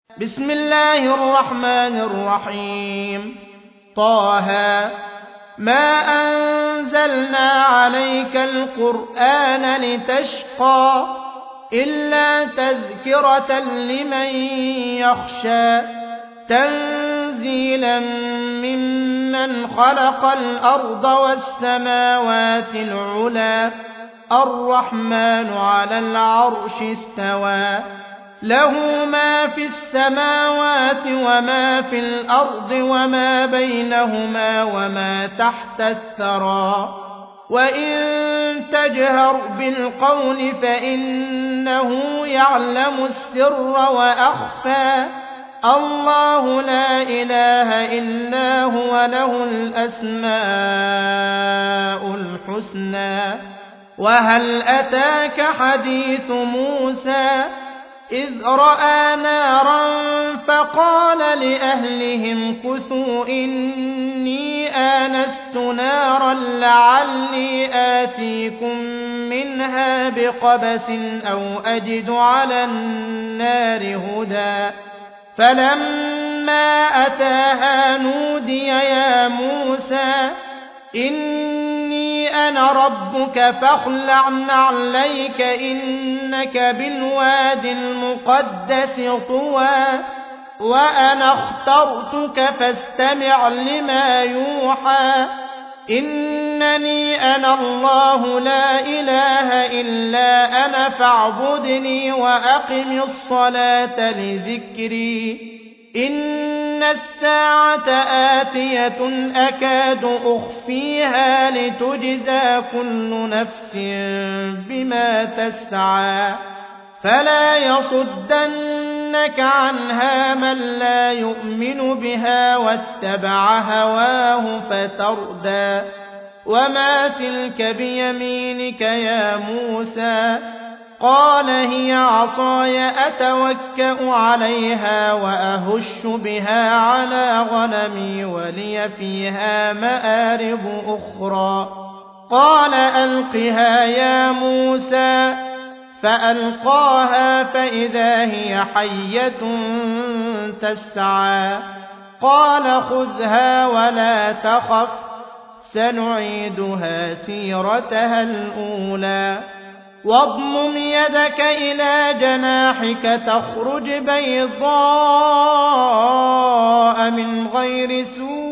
بسم الله الرحمن الرحيم. طه ما أنزلنا عليك القرآن لتشقى إلا تذكرة لمن يخشى تنزيلا ممن خلق الأرض والسماوات العلى الرحمن على العرش استوى له ما في السماوات وما في الأرض وما بينهما وما تحت الثرى وإن تجهر بالقول فإنه يعلم السر وأخفى الله لا إله إلا هو له الأسماء الحسنى. وهل أتاك حديث موسى إذ رأى نارا فقال لأهلهم كثوا إني آنست نارا لعلي آتيكم منها بقبس أو أجد على النار هدى فلما أتاها نودي يا موسى إني أنا ربك فاخلع نعليك إنك بالوادي المقدس طوى وأنا اخترتك فاستمع لما يوحى إنني أنا الله لا إله إلا أنا فاعبدني وأقم الصلاة لذكري إن الساعة آتية أكاد أخفيها لتجزى كل نفس بما تسعى فلا يصدنك عنها من لا يؤمن بها واتبع هواه فتردى وما تلك بيمينك يا موسى قال هي عصاي أتوكأ عليها وأهش بها على غنمي ولي فيها مآرب أخرى قال ألقها يا موسى فألقاها فإذا هي حية تسعى قال خذها ولا تخف سنعيدها سيرتها الأولى واضمم يدك إلى جناحك تخرج بيضاء من غير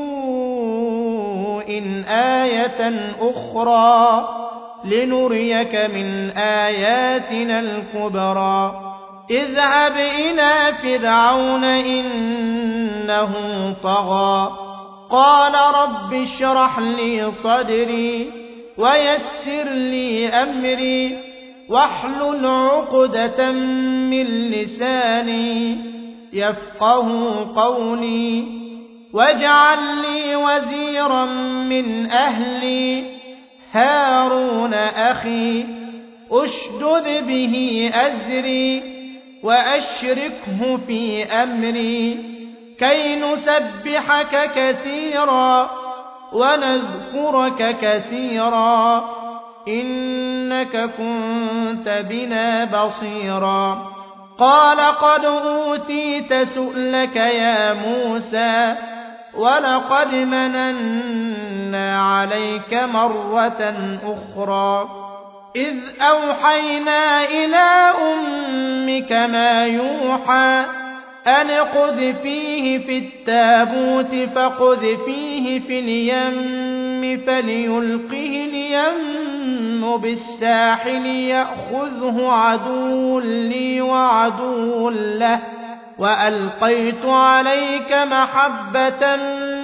سوء آية أخرى لنريك من آياتنا الكبرى اذهب إلى فرعون إنه طغى قال رب اشرح لي صدري ويسر لي أمري واحلل عقدة من لساني يفقه قولي واجعل لي وزيرا من أهلي هارون أخي أشدد به أزري وأشركه في أمري كي نسبحك كثيرا ونذكرك كثيرا إنك كنت بنا بصيرا قال قد أوتيت سؤلك يا موسى ولقد مننا عليك مرة أخرى إذ أوحينا إلى أمك ما يوحى أن اقذفيه في التابوت فاقذفيه في اليم فليلقه اليم بالساحل يأخذه عدو لي وعدو له وألقيت عليك محبة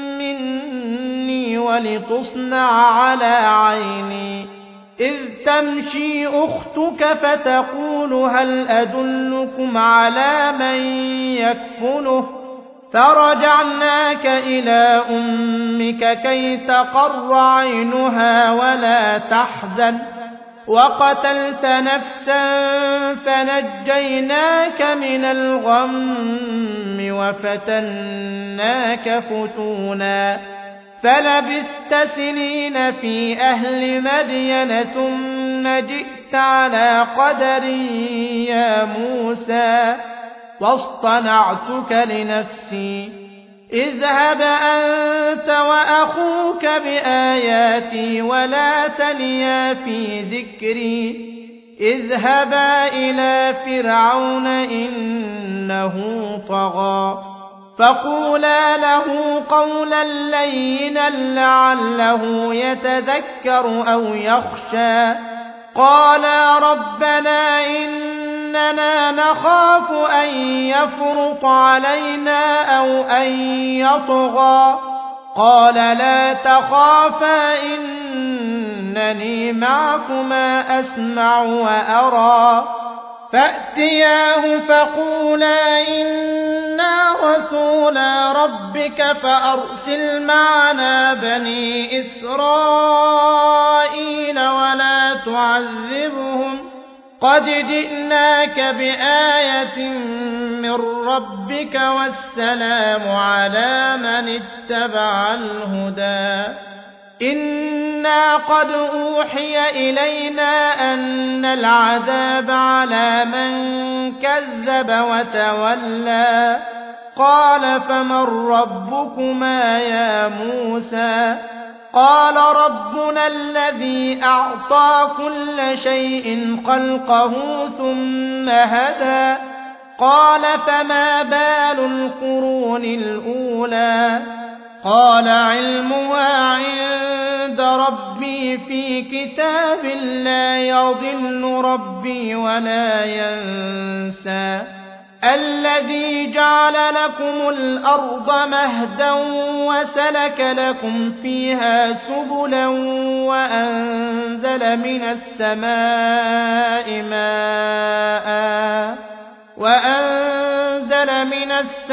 مني ولتصنع على عيني إذ تمشي أختك فتقول هل أدلكم على من يكفله فرجعناك إلى أمك كي تقر عينها ولا تحزن وقتلت نفسا فنجيناك من الغم وفتناك فتونا فلبثت سنين في أهل مدين ثم جئت على قدر يا موسى واصطنعتك لنفسي اذهب أنت وأخوك بآياتي ولا تنيا في ذكري اذهبا إلى فرعون إنه طغى فقولا له قولا لينا لعله يتذكر أو يخشى قالا ربنا إننا نخاف أن يفرط علينا أو أن يطغى قال لا تخافا إنني معكما أسمع وأرى فأتياه فقولا إنا رسولا ربك فأرسل معنا بني إسرائيل ولا تعذبهم قد جئناك بآية من ربك والسلام على من اتبع الهدى إنا قد أوحي إلينا أن العذاب على من كذب وتولى قال فمن ربكما يا موسى قال ربنا الذي أعطى كل شيء خلقه ثم هدى قال فما بال القرون الأولى قال علمها عند ربي في كتاب لا يضل ربي ولا ينسى الذي جعل لكم الأرض مهدا وسلك لكم فيها سبلا وأنزل من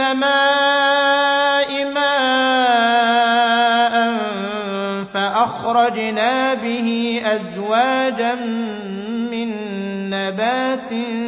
السماء ماء فأخرجنا به أزواجا من نبات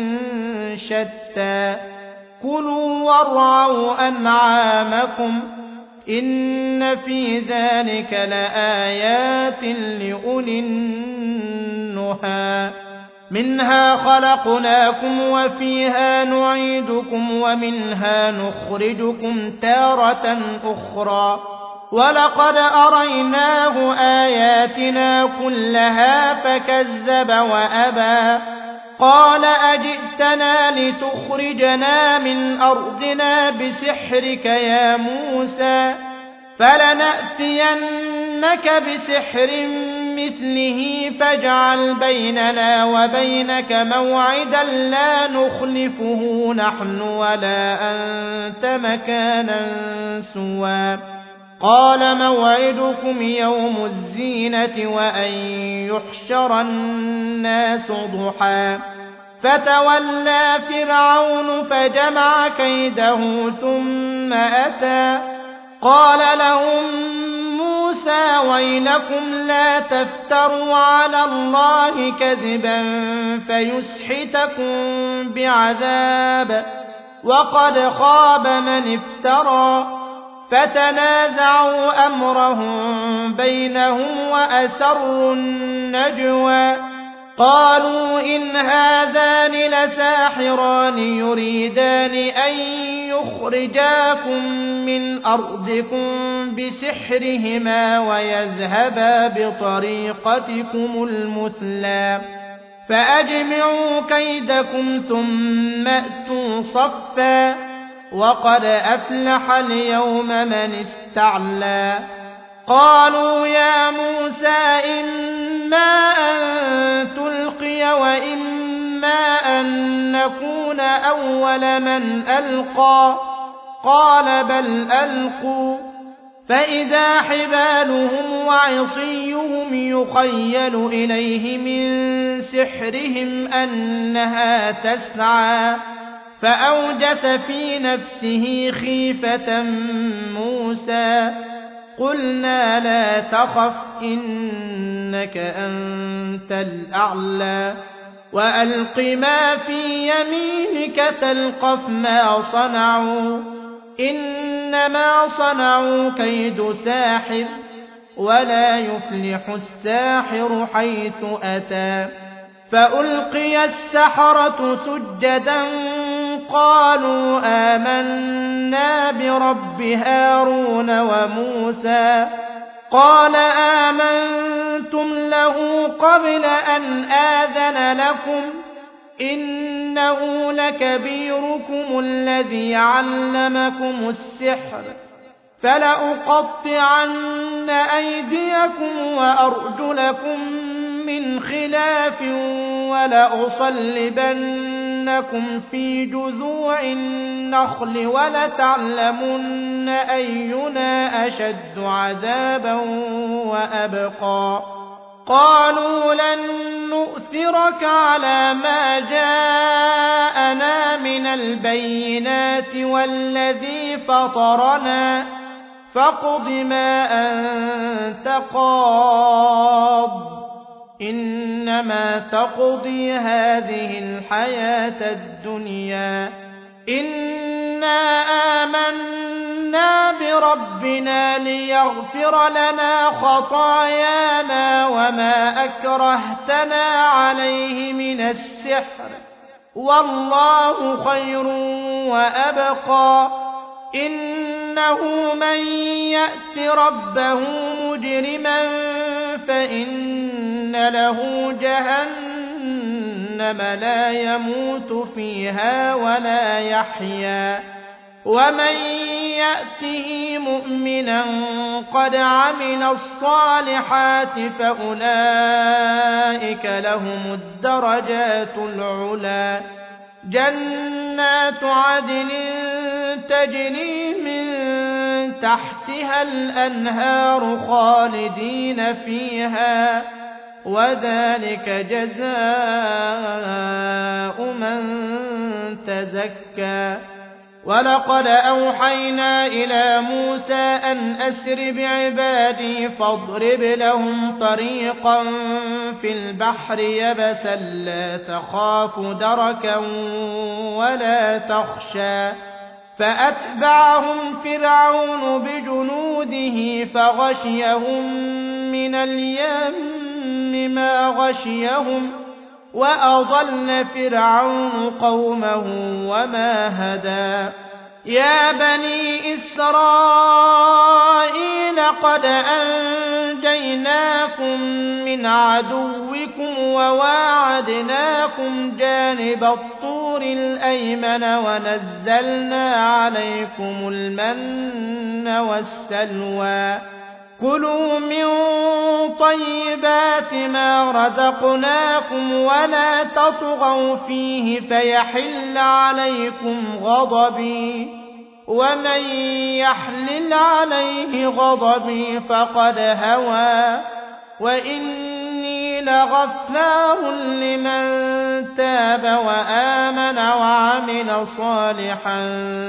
شتى كلوا وارعوا أنعامكم إن في ذلك لآيات لأولي النهى منها خلقناكم وفيها نعيدكم ومنها نخرجكم تارة أخرى ولقد أريناه آياتنا كلها فكذب وأبى قال أجئتنا لتخرجنا من أرضنا بسحرك يا موسى فلنأتينك بسحر مثله فاجعل بيننا وبينك موعدا لا نخلفه نحن ولا أنت مكانا سوى قال موعدكم يوم الزينة وأن يحشر الناس ضحى فتولى فرعون فجمع كيده ثم أتى قال لهم موسى ويلكم لا تفتروا على الله كذبا فيسحتكم بعذاب وقد خاب من افترى فتنازعوا أمرهم بينهم وأسروا النجوى قالوا إن هذان لساحران يريدان أن يخرجاكم من أرضكم بسحرهما ويذهبا بطريقتكم المثلى فأجمعوا كيدكم ثم أتوا صفا وقد أفلح اليوم من استعلى قالوا يا موسى إما أن تلقي وإما أن نكون أول من ألقى قال بل ألقوا فإذا حبالهم وعصيهم يخيل إليه من سحرهم أنها تسعى فأوجس في نفسه خيفة موسى قلنا لا تخف إنك أنت الأعلى وألق ما في يمينك تلقف ما صنعوا إنما صنعوا كيد ساحر ولا يفلح الساحر حيث أتى فألقي السحرة سجدا قالوا آمنا برب هارون وموسى قال آمنتم له قبل أن آذن لكم إنه لكبيركم الذي علمكم السحر فلأقطعن أيديكم وأرجلكم من خلاف ولأصلبنكم في جذوع النخل ولتعلمن أينا أشد عذابا وأبقى قالوا لن نؤثرك على ما جاءنا من البينات والذي فطرنا فاقض ما أنت قاض إنما تقضي هذه الحياة الدنيا إنا آمنا بربنا ليغفر لنا خطايانا وما أكرهتنا عليه من السحر والله خير وأبقى إنه من يأت ربه مجرما فإن له جهنم لا يموت فيها ولا يحيا ومن يأته مؤمنا قد عمل الصالحات فأولئك لهم الدرجات العلى جنات عدن تجري من تحتها الأنهار خالدين فيها وذلك جزاء من تزكى ولقد أوحينا إلى موسى أن أسر بعبادي فاضرب لهم طريقا في البحر يبسا لا تخاف دركا ولا تخشى فأتبعهم فرعون بجنوده فغشيهم من اليم ما غشيهم وأضل فرعون قومه وما هدى يا بني إسرائيل قد أنجيناكم من عدوكم وواعدناكم جانب الطور الأيمن ونزلنا عليكم المن والسلوى كلوا من طيبات ما رزقناكم ولا تطغوا فيه فيحل عليكم غضبي ومن يحلل عليه غضبي فقد هوى وإني لغفار لمن تاب وآمن وعمل صالحا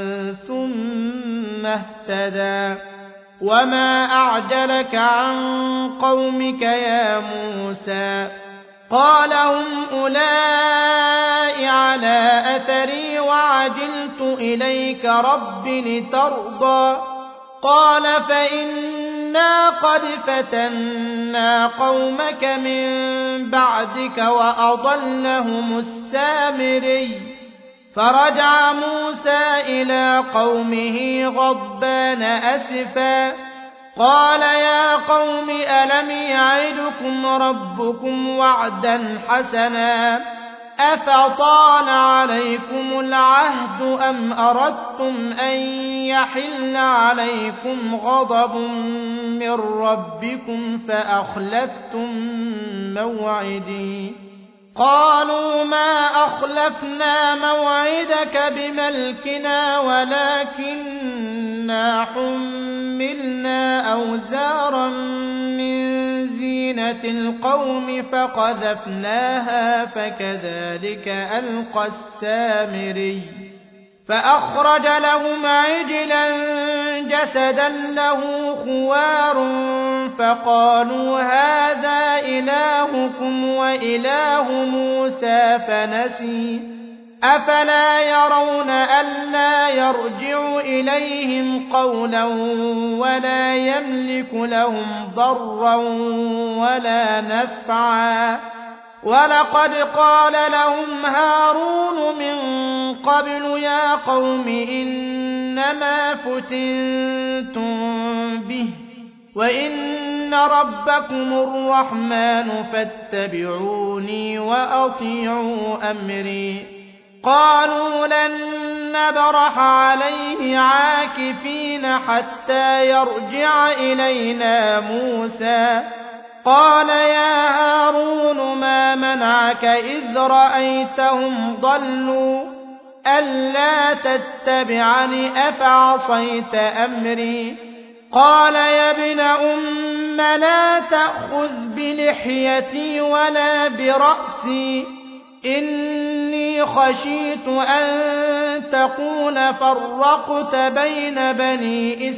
ثم اهتدى وما أعجلك عن قومك يا موسى قال هم أولئك على أثري وعجلت إليك رب لترضى قال فإنا قد فتنا قومك من بعدك وأضلهم السامري فرجع موسى إلى قومه غضبان أسفا قال يا قوم ألم يعدكم ربكم وعدا حسنا أفطال عليكم العهد أم أردتم أن يحل عليكم غضب من ربكم فأخلفتم موعدي قالوا ما أخلفنا موعدك بملكنا ولكننا حملنا أوزارا من زينة القوم فقذفناها فكذلك ألقى السامري فأخرج لهم عجلا جسدا له خوار فقالوا هذا إلهكم وإله موسى فنسي أفلا يرون ألا يرجع إليهم قولا ولا يملك لهم ضرا ولا نفعا ولقد قال لهم هارون من قبل يا قوم إنما فتنتم به وإن ربكم الرحمن فاتبعوني وأطيعوا أمري قالوا لن نبرح عليه عاكفين حتى يرجع إلينا موسى قال يا هارون ما منعك إذ رأيتهم ضلوا ألا تتبعني أفعصيت أمري قال يا ابن أم لا تأخذ بلحيتي ولا برأسي إني خشيت أن تقول فرقت بين بني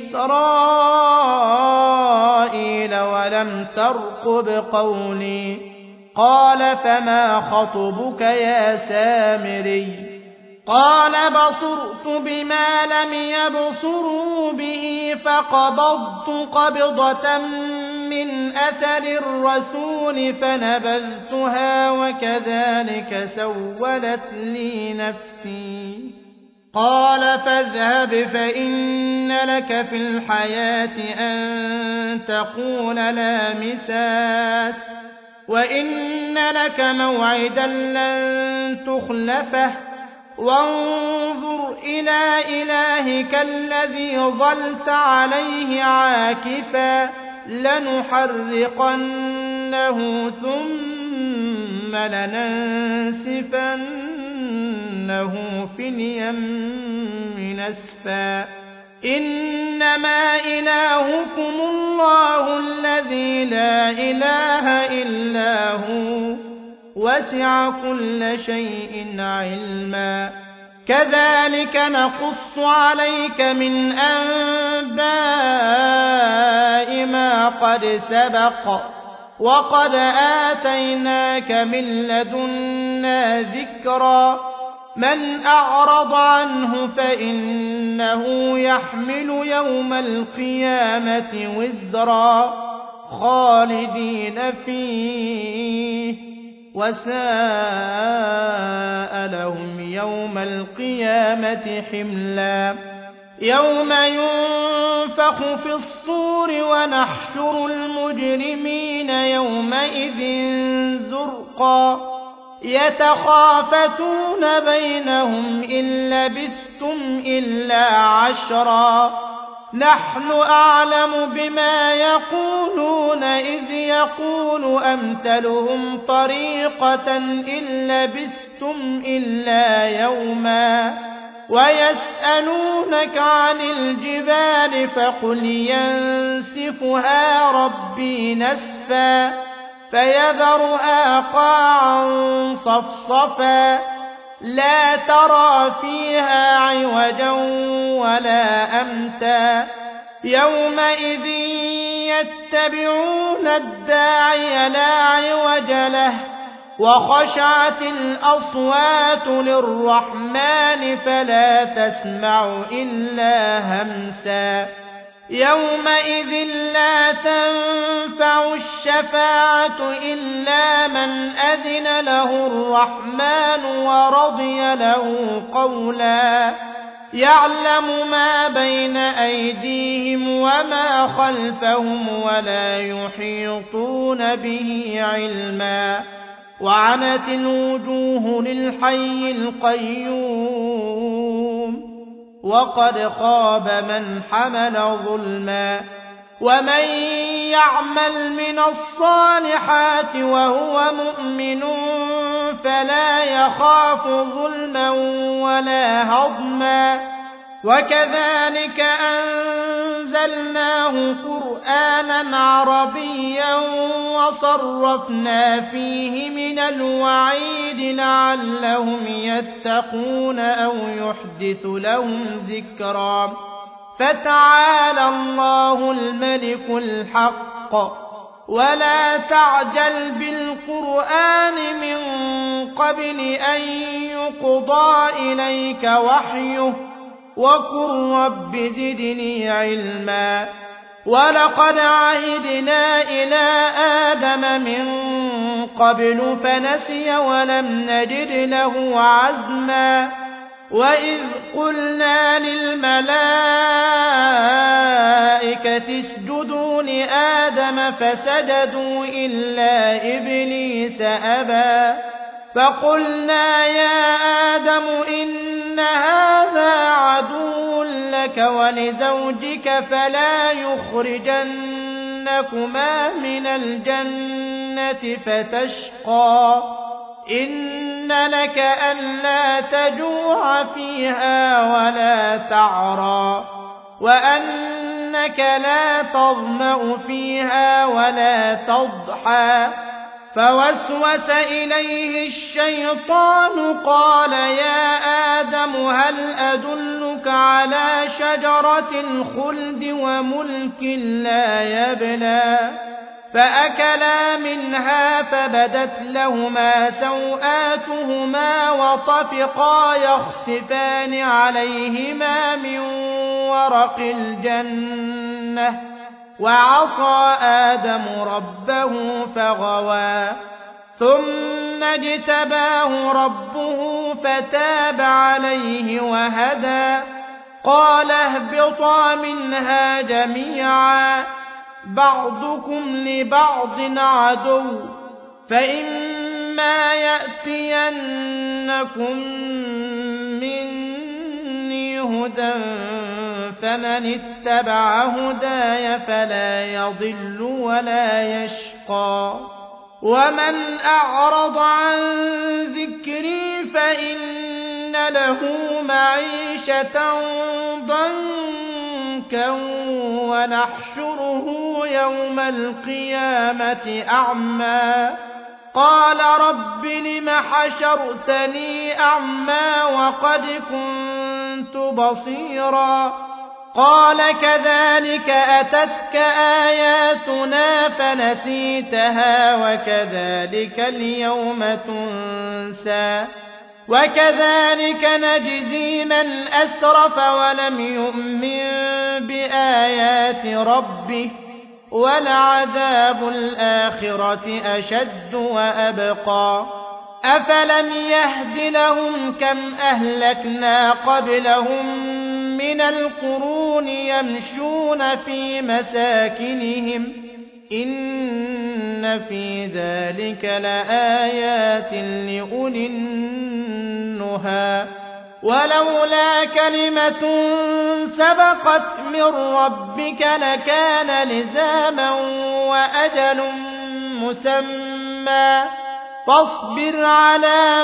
إسرائيل ولم ترقب قولي قال فما خطبك يا سامري قال بصرت بما لم يبصروا به فقبضت قبضة من أثر الرسول فنبذتها وكذلك سولت لي نفسي قال فاذهب فإن لك في الحياة أن تقول لا مساس وإن لك موعدا لن تخلفه وانظر إلى إلهك الذي ظلت عليه عاكفا لنحرقنه ثم لننسفنه في اليم نسفا إنما إلهكم الله الذي لا إله إلا هو وسع كل شيء علما كذلك نقص عليك من أنباء ما قد سبق وقد آتيناك من لدنا ذكرا من أعرض عنه فإنه يحمل يوم القيامة وزرا خالدين فيه وساء لهم يوم القيامة حملا يوم ينفخ في الصور ونحشر المجرمين يومئذ زرقا يتخافتون بينهم إن لبثتم إلا عشرا نحن أعلم بما يقولون إذ يقول أمثلهم طريقة إن لبثتم إلا يوما ويسألونك عن الجبال فقل ينسفها ربي نسفا فيذرها قاعا صفصفا لا ترى فيها عوجا ولا أمتا يومئذ يتبعون الداعي لا عوج له وخشعت الأصوات للرحمن فلا تسمع إلا همسا يومئذ لا تنفع الشفاعة إلا من أذن له الرحمن ورضي له قولا يعلم ما بين أيديهم وما خلفهم ولا يحيطون به علما وعنت الوجوه للحي القيوم وقد خاب من حمل ظلما ومن يعمل من الصالحات وهو مؤمن فلا يخاف ظلما ولا هضما وكذلك أنزلناه قرآنا عربيا وصرفنا فيه من الوعيد لعلهم يتقون أو يحدث لهم ذكرا فتعالى الله الملك الحق ولا تعجل بالقرآن من قبل أن يقضى إليك وحيه وقل رب زدني علما ولقد عهدنا إلى آدم من قبل فنسي ولم نجد له عزما وإذ قلنا للملائكة اسجدوا لآدم فسجدوا إلا إبليس أبى فقلنا يا آدم إن هذا عدو لك ولزوجك فلا يخرجنكما من الجنة فتشقى إن لك ألا تجوع فيها ولا تعرى وأنك لا تظمأ فيها ولا تضحى فوسوس إليه الشيطان قال يا آدم هل أدلك على شجرة الخلد وملك لا يبلى فأكلا منها فبدت لهما سوآتهما وطفقا يخصفان عليهما من ورق الجنة وعصى آدم ربه فغوى ثم اجتباه ربه فتاب عليه وهدى قال اهبطا منها جميعا بعضكم لبعض عدو فإما يأتينكم مني هدى فمن اتبع هداي فلا يضل ولا يشقى ومن أعرض عن ذكري فإن له معيشة ضنكا ونحشره يوم القيامة أعمى قال رب لم حشرتني أعمى وقد كنت بصيرا قال كذلك أتتك آياتنا فنسيتها وكذلك اليوم تنسى وكذلك نجزي من أسرف ولم يؤمن بآيات ربه ولعذاب الآخرة أشد وأبقى أفلم يهد لهم كم أهلكنا قبلهم من القرون يمشون في مساكنهم إن في ذلك لآيات لأولي النهى ولولا كلمة سبقت من ربك لكان لزاما وأجل مسمى فاصبر على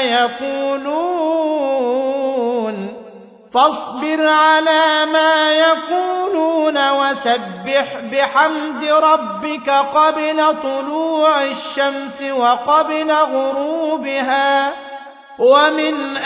ما يقولون وسبح بحمد ربك قبل طلوع الشمس وقبل غروبها ومن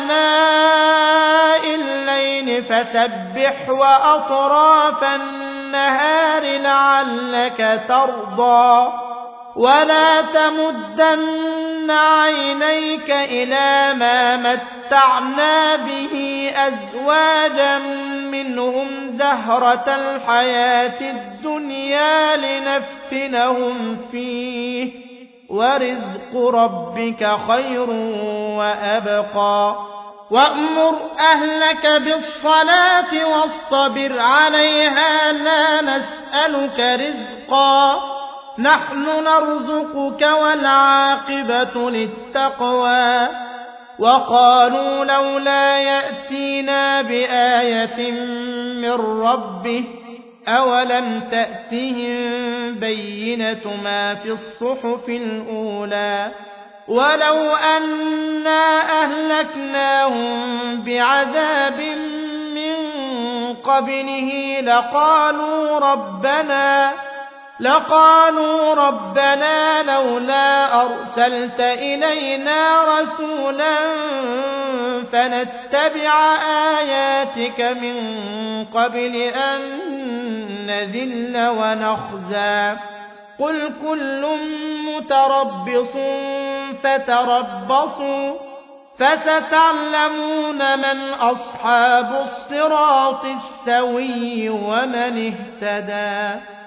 آناء الليل فسبح وأطراف النهار لعلك ترضى ولا تمدن عينيك إلى ما متعنا به أزواجا منهم زهرة الحياة الدنيا لنفتنهم فيه ورزق ربك خير وأبقى وأمر أهلك بالصلاة واصطبر عليها لا نسألك رزقا نحن نرزقك والعاقبة للتقوى وقالوا لولا يأتينا بآية من ربه أولم تأتهم بينة ما في الصحف الأولى ولو أنا أهلكناهم بعذاب من قبله لقالوا ربنا لولا أرسلت إلينا رسولا فنتبع آياتك من قبل أن نذل ونخزى قل كل متربص فستعلمون من أصحاب الصراط السوي ومن اهتدى